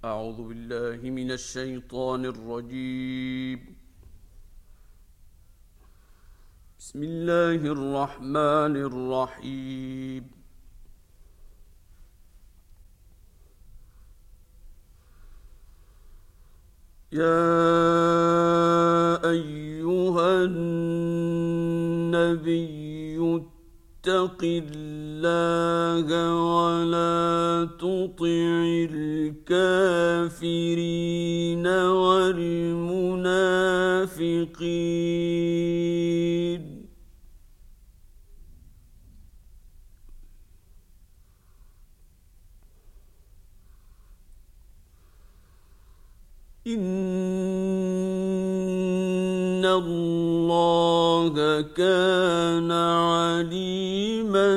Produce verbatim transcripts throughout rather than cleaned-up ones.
أعوذ بالله من الشيطان الرجيم. بسم الله الرحمن الرحيم. يا أيها النبي اتق الله ولا تطع الكافرين والمنافقين إن الله كان عليما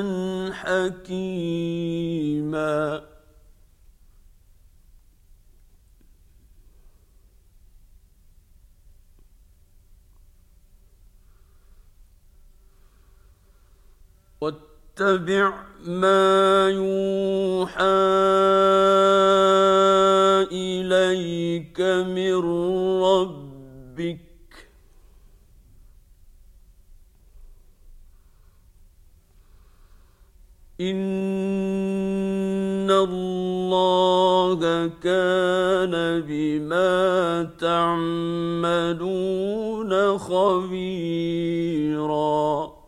حكيما. واتبع ما يوحى إليك من ربك إن الله كان بما تعملون خبيرا.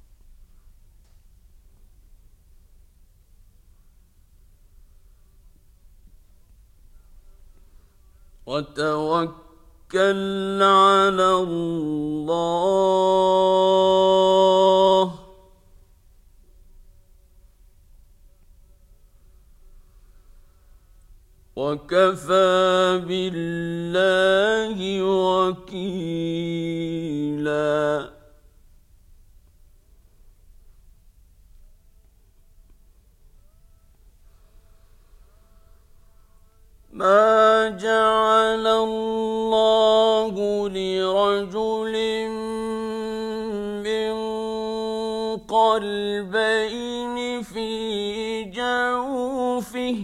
وتوكل على الله وكفى بالله وكيلا. ما جعل الله لرجل من قلبين في جوفه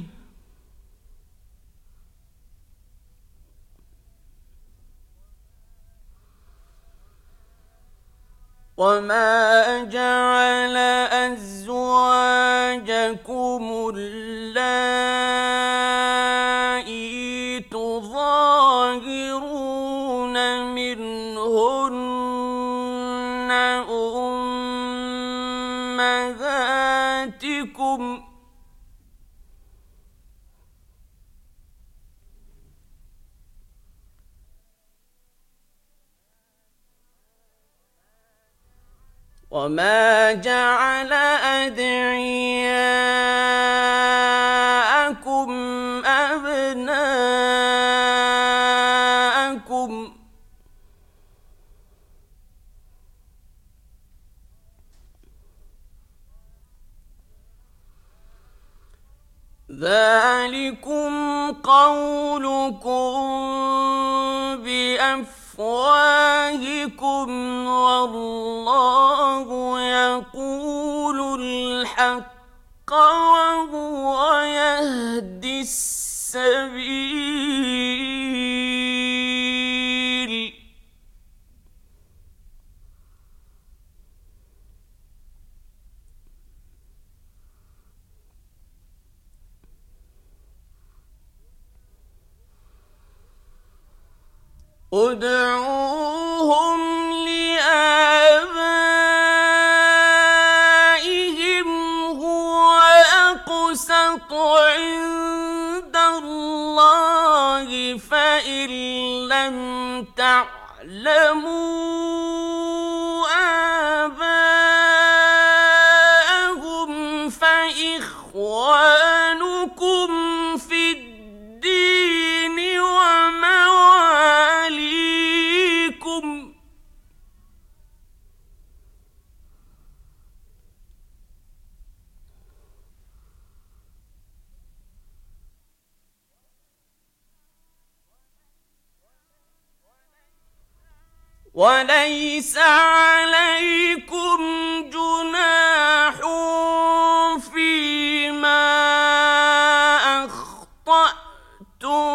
وما جعل أزواجكم اللائي تظاهرون منهن أمهاتكم وما جعل أدعياءكم أبناءكم ذلكم قولكم بأفواهكم والله يقول الحق وهو يهدي السبيل. ادعوهم لآبائهم هو أقسط عند الله فإن لم تعلموا آباءهم فإخوانكم في الدين ومواليكم وليس عليكم جناح فيما أخطأتم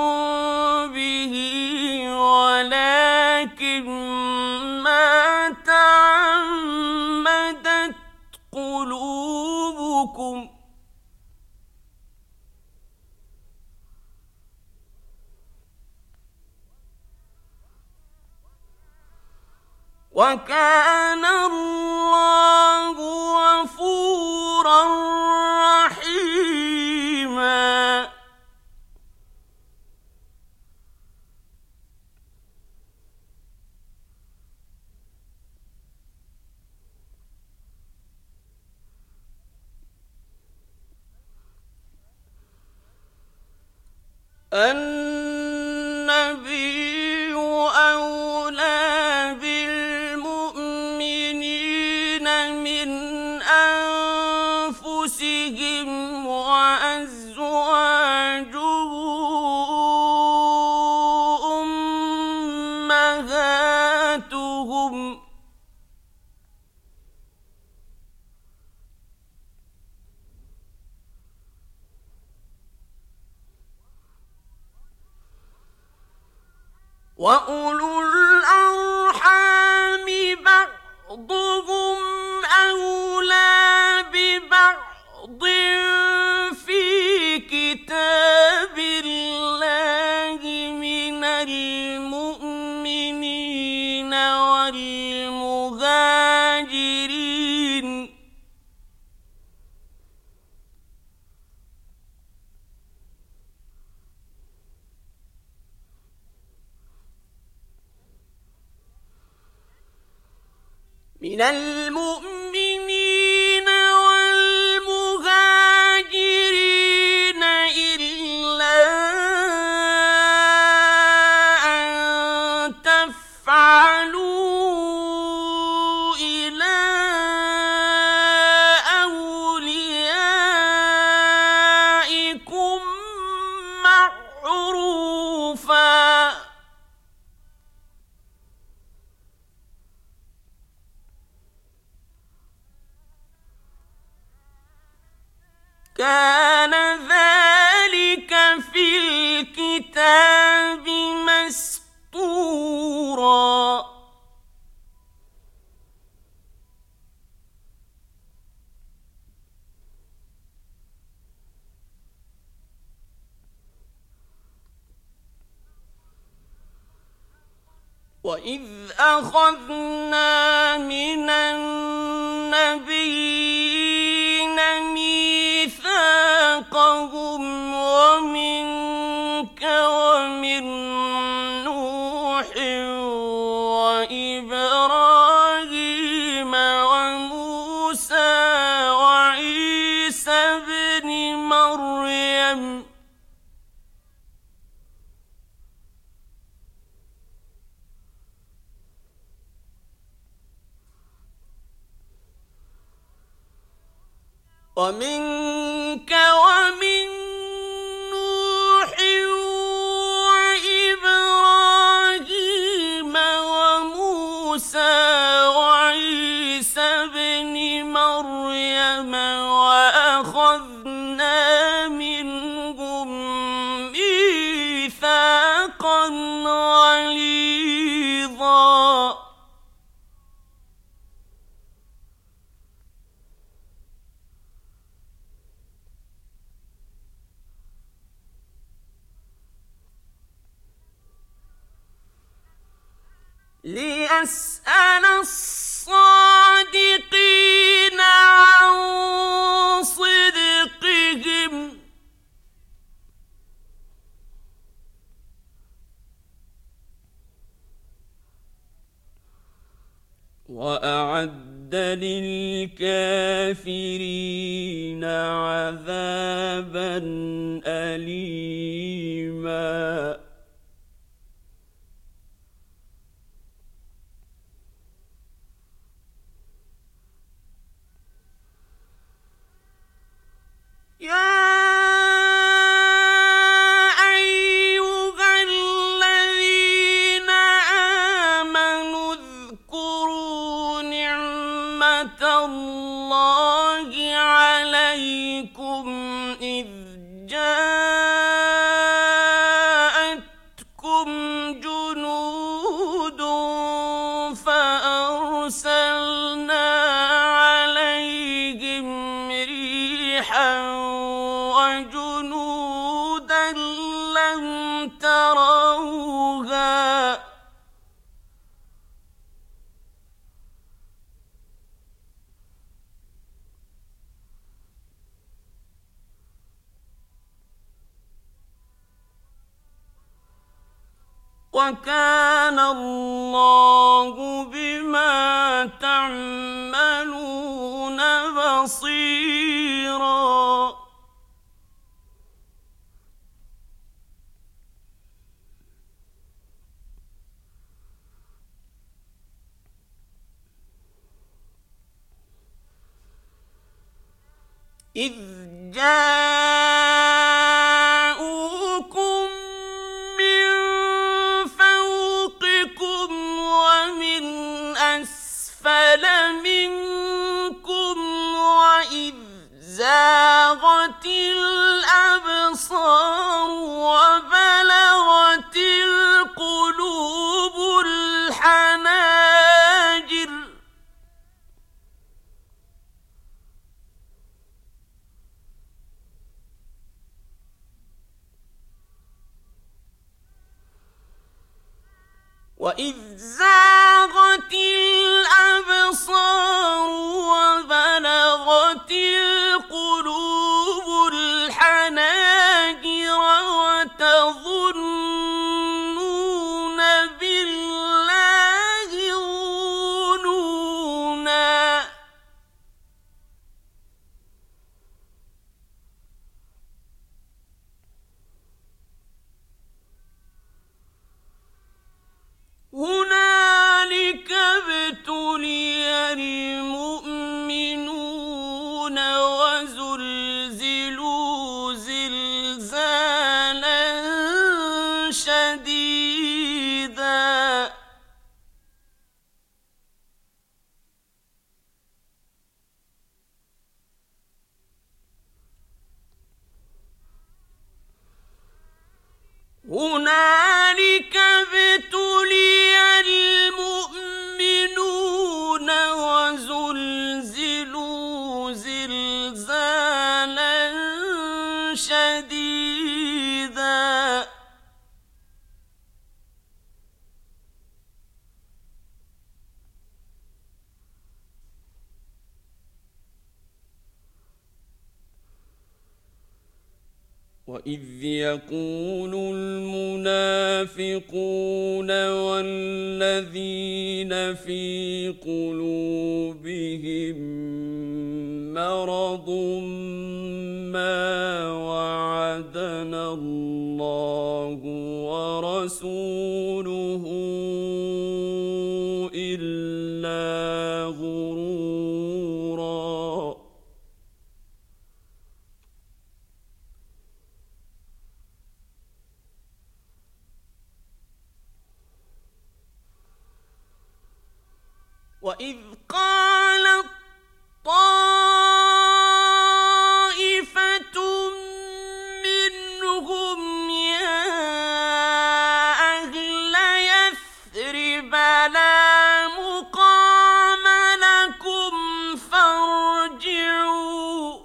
وكان الله غفورا رحيما. النبي أولى بالمؤمنين من أنفسهم وأزواجه أمهاتهم وأولو الأرحام بعضهم أولى ببعض في كتاب الله من المؤمنين والمهاجرين من المؤمنين والمهاجرين إلا أن تفعلوا إلى أوليائكم معروفا كان ذلك في الكتاب مسطورا. وإذ أخذنا من النبيين ميثاقهم ومنك ومن نوح وإبراهيم وموسى وعيسى ابن مريم ومنك ومن نوح وإبراهيم وموسى وعيسى ابن مريم وأخذنا منهم ميثاقا غليظا. ليسأل الصادقين عن صدقهم وأعد للكافرين عذابا أليما. يا أيها الذين آمنوا اذكروا نعمة الله عليكم إذ جاءتكم جنود فأرسلنا عليهم ريحا وجنودا لم تروها وكان الله بما تعملون بصيرا. إذ جاءوكم من فوقكم ومن أسفل منكم وإذ زاغت الأبصار وبلغت القلوب الحناجر وإذ زاغت الأبصار وبلغت القلوب الحناجر وتظنون بالله الظنونا. هنالك ابتلي المؤمنون وزلزلوا زلزالا شديدا. هنالك ابتلي المؤمنون وزلزلوا زلزالا شديدا. وإذ يقول المنافقون والذين في قلوبهم مرض ما وعدنا الله ورسوله إلا غرورا. وإذ قالت طائفة منهم يا أهل يثرب لا مقام لكم فارجعوا.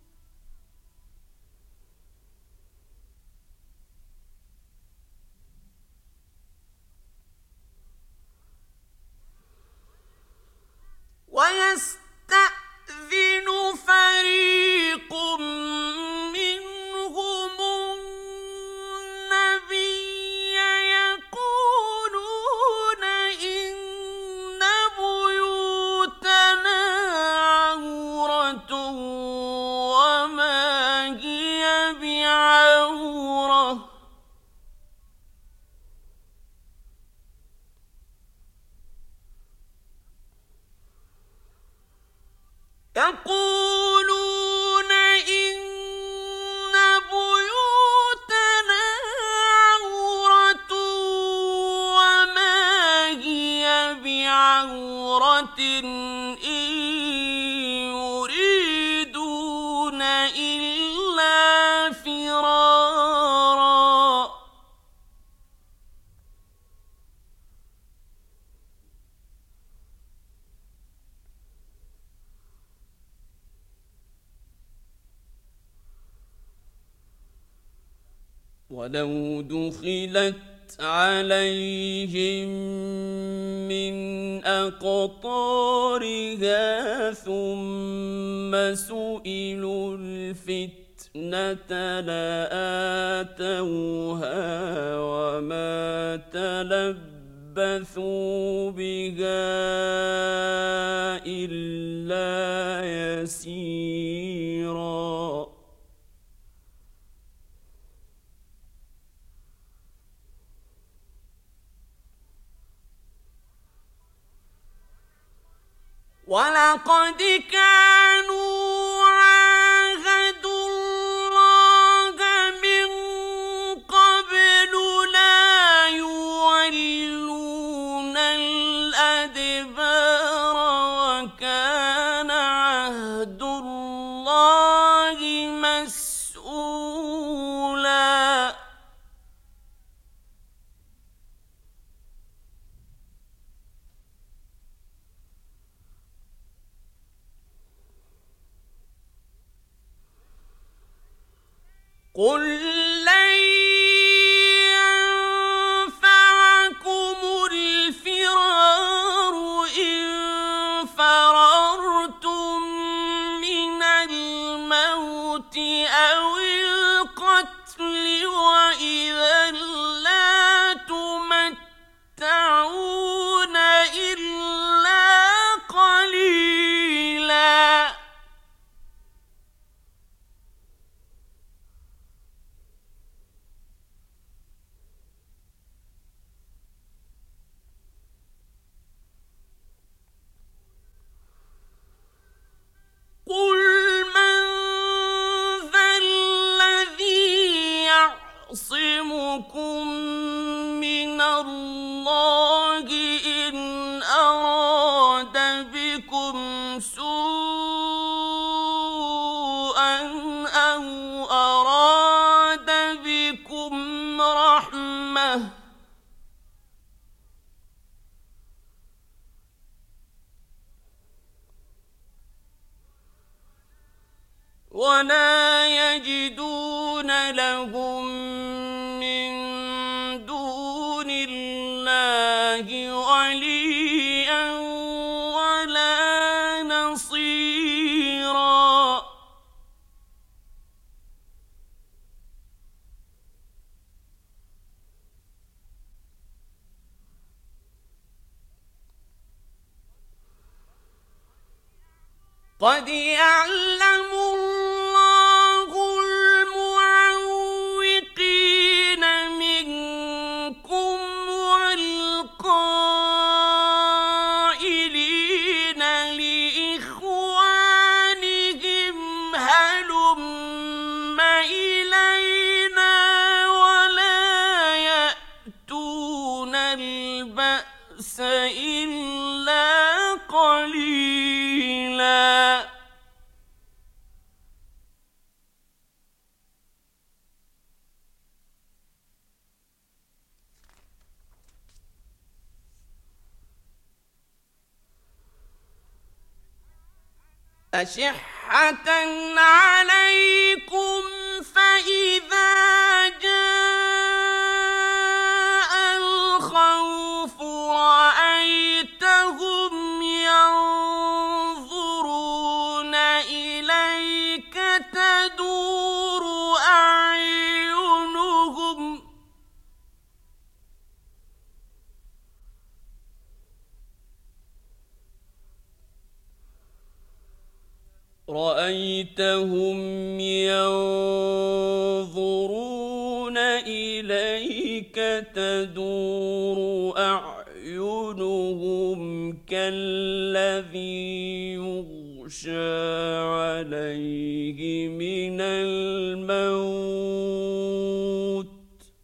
ويستأذن فريق منهم النبي يقولون إن بيوتنا عورة وما هي بعورة يقولون إن بيوتنا عورة وما هي بعورة إن يريدون إلا فرارا. ولو دخلت عليهم من أقطارها ثم سئلوا الفتنة الحسنة لآتوها وما تلبثوا بها إلا يسيرا ولقد كانوا عاهدوا الله من قبل لا يولون الأدبار وكان عهد الله مسؤولا قل لن ينفعكم الفرار إن فررتم من الموت أو القتل وإذا لا تمتعون إلا قليلا قل من ذا الذي يعصمكم من الله إن أراد بكم سوءا أو أراد بكم رحمة ولا يجدون لهم من دون الله وليا ولا نصيرا قد يعلم الله المعوقين منكم والقائلين لإخوانهم هلم إلينا ولا يأتون البأس إلا قليلا أشحة عليكم فإذا جاء الخوف رأيتهم ينظرون إليك تدور أعينهم رأيتهم ينظرون إليك تدور أعينهم كالذي يغشى عليه من الموت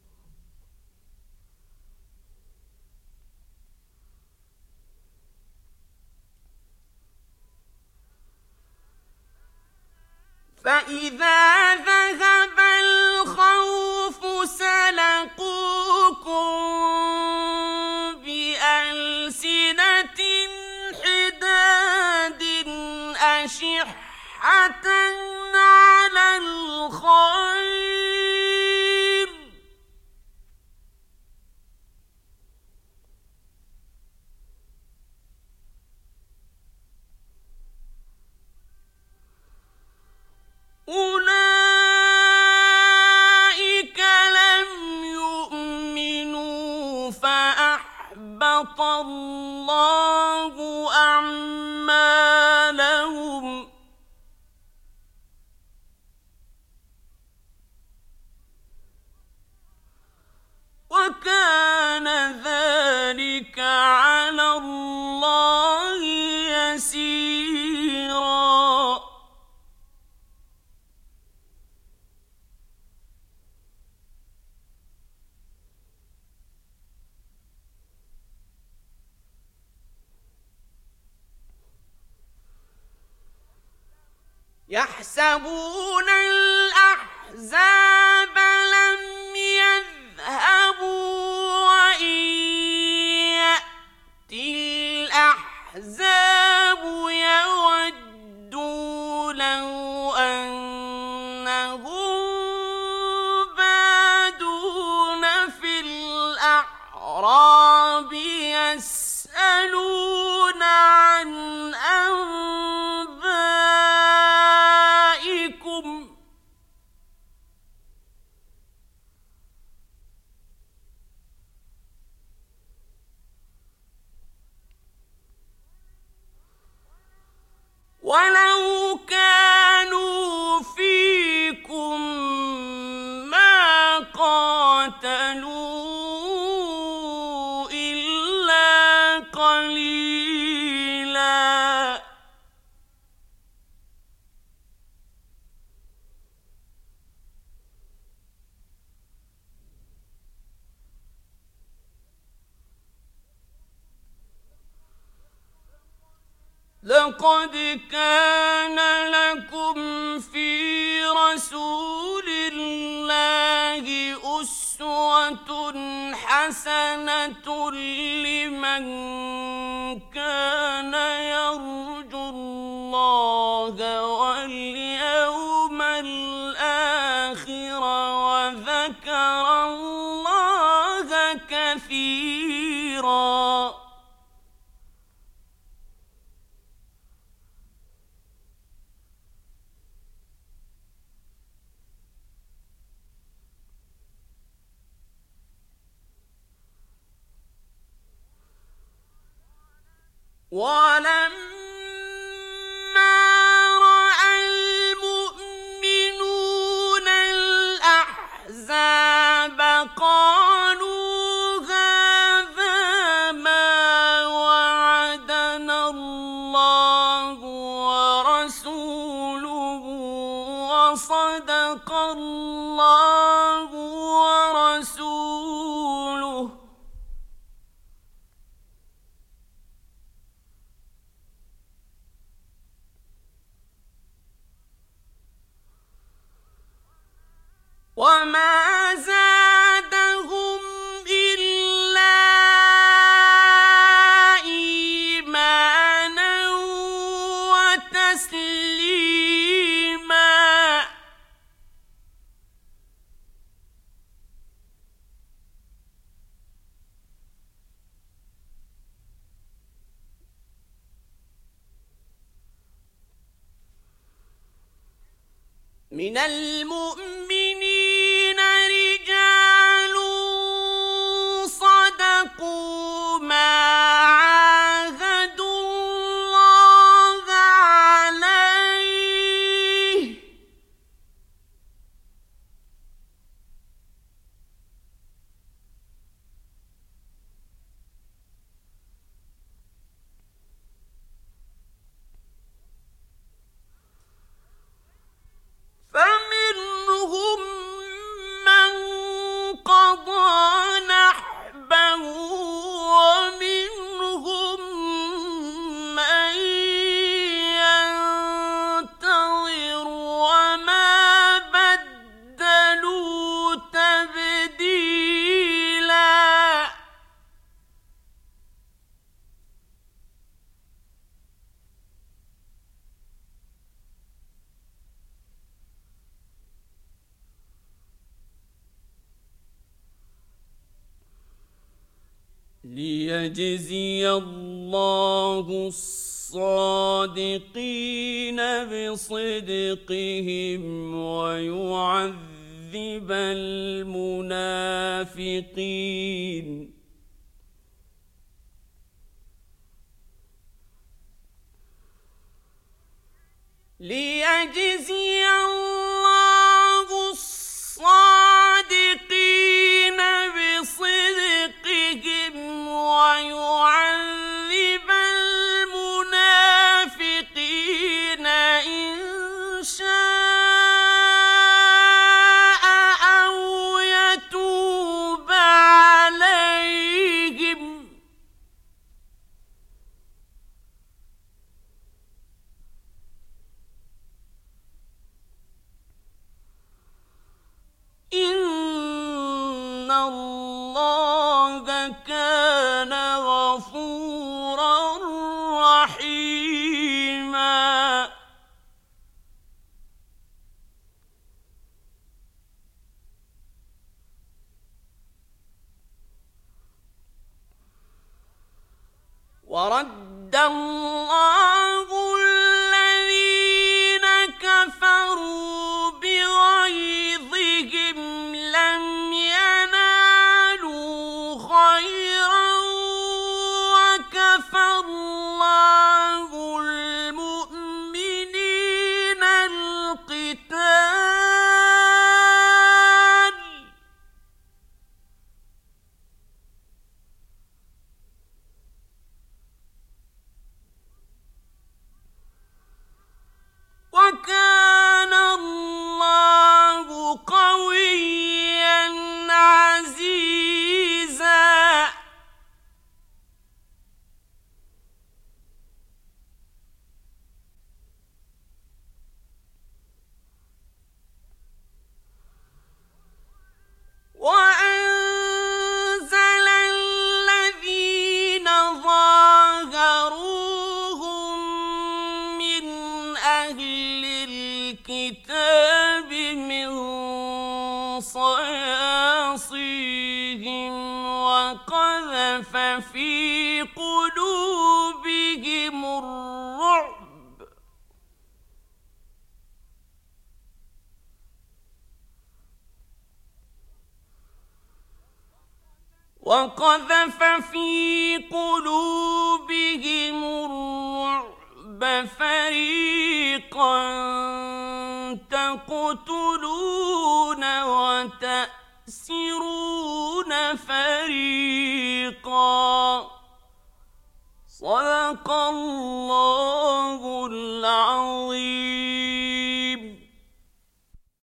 فإذا ذهب الخوف سلقوكم بألسنة حداد أشحة على الخير أولئك الله أعمالهم وكان ذلك على الله يسيرا يحسبون الأحزاب لم يذهبوا وإن يأتي الأحزاب يودوا لو أنهم بادون في الأعراب يسألون عن أنبائكم ولو كانوا فيكم ما قاتلوا إلا قليلا لقد كان لكم في رسول الله أسوة حسنة لمن كان يرجو الله واليوم الآخر وذكر الله كثيرا ولما رأى المؤمنون الأحزاب قالوا هذا ما وعدنا الله ورسوله وصدق الله ورسوله وما زادهم إلا إيمانا وتسليما من المؤمنين رجال صدقوا ما عاهدوا الله عليه فمنهم من قضى نحبه ومنهم من ينتظر وما بدلوا تبديلا ليجزي الله الصادقين بصدقهم ويعذب المنافقين ليجزي الله الصادقين بصدقهم ويعذب المنافقين إن شاء أو يتوب عليهم إن الله كان غفورا رحيما. ورد الله الذين كفروا بغيظهم لم ينالوا خيرا وكفى الله المؤمنين القتال وكان الله قويا عزيزا. وأنزل الذين ظاهروهم من أهل الكتاب من صياصيهم وقذف في قلوبهم الرعب وقذف في قلوبهم الرعب فريقا تقتلون وتأسرون فريقا. صدق الله